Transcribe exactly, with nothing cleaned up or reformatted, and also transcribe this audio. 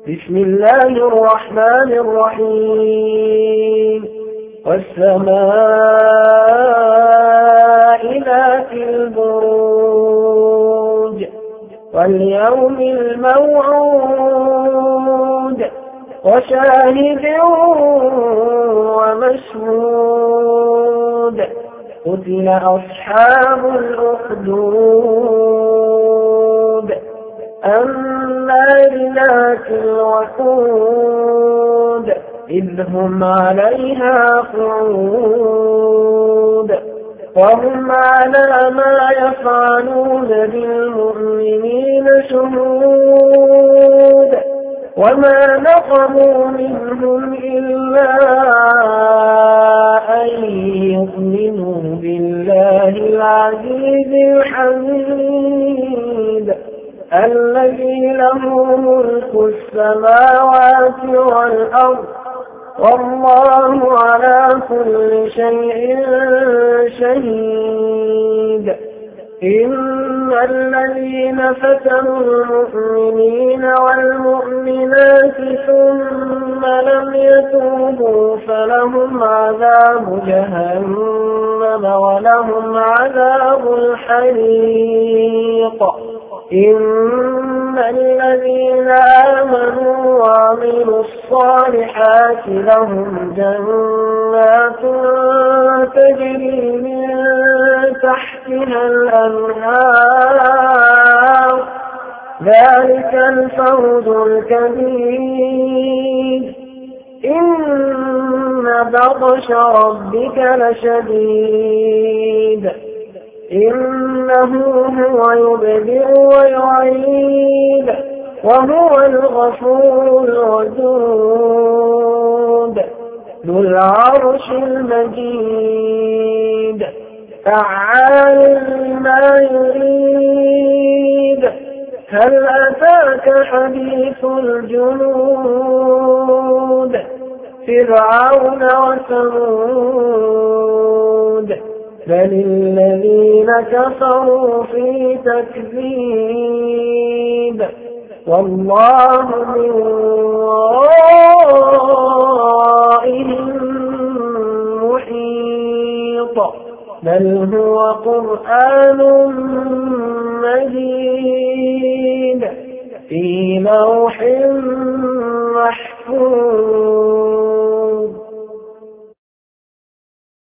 بسم الله الرحمن الرحيم والسماء ذات البروج واليوم الموعود وشاهد ومشهود قتل أصحاب الأخدود النار ذات الوقود إذ هم عليها قعود وهم على ما يفعلون بالمؤمنين شهود وما نقموا منهم إلا أن يؤمنوا بالله العزيز الحميد الذي له ملك السماوات والأرض والله على كل شيء شهيد إن الذين فتنوا المؤمنين والمؤمنات ثم لم يتوبوا فلهم عذاب جهنم ولهم عذاب الحريق إن الذين آمنوا وعملوا الصالحات لهم جنات تجري من تحتها الأنهار ذلك الفوز الكبير إن بطش ربك لشديد إنه هو يبدئ ويعيد وهو الغفور الودود ذو العرش المجيد فعال لما يريد هل أتاك حديث الجنود فرعون وثمود بل الذين كفروا في تكذيب والله من ورائهم محيط بل هو قرآن مجيد في لوح محفوظ